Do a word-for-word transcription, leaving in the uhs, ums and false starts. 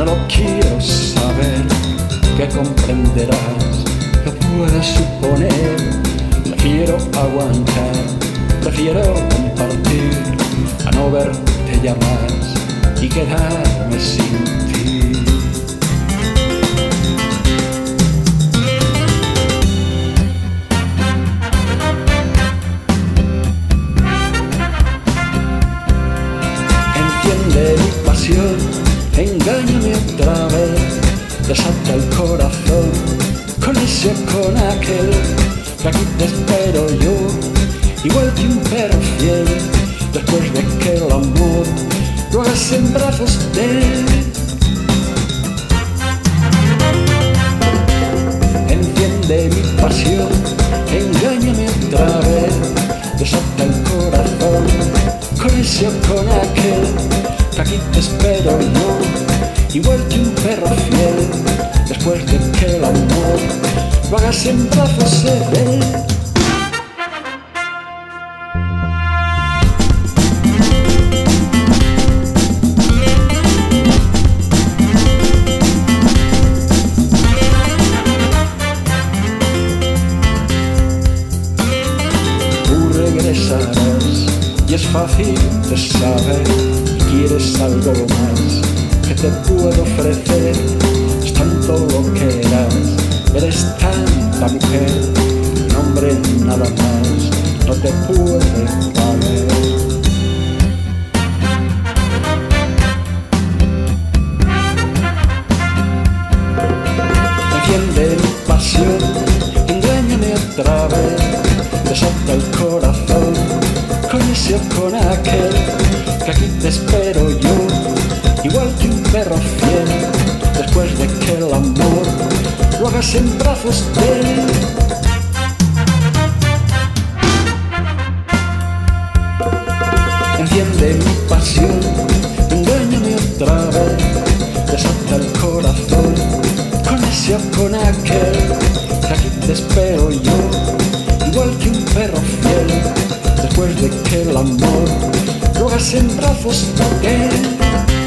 No lo quiero saber, que comprenderás, lo puedes suponer. Prefiero aguantar, prefiero compartir, a no verte ya más y quedarme sin ti. Enciende mi pasión, engáñame otra vez, desata el corazón, con ese o con aquel, que aquí te espero yo, igual que un perro fiel, después de que el amor lo hagas en brazos de él. Enciende mi pasión, engáñame otra vez, desata el corazón, con ese o con aquel, que aquí te espero yo, igual que un perro fiel, después de que el amor lo hagas en brazos de él. Tú regresarás y es fácil de saber, quieres algo más que te puedo ofrecer. Es tanto lo que eras, eres tanta mujer, un hombre nada más no te puede valer. Enciende mi pasión, engáñame otra vez, desata el corazón, con ese o con aquel, que aquí te espero yo, igual que un perro fiel, después de que el amor lo hagas en brazos de él. Enciende mi pasión, engáñame otra vez, desata el corazón, con ese o con aquel, que aquí te espero yo, igual que un perro fiel, después de que el amor lo hagas en brazos de él.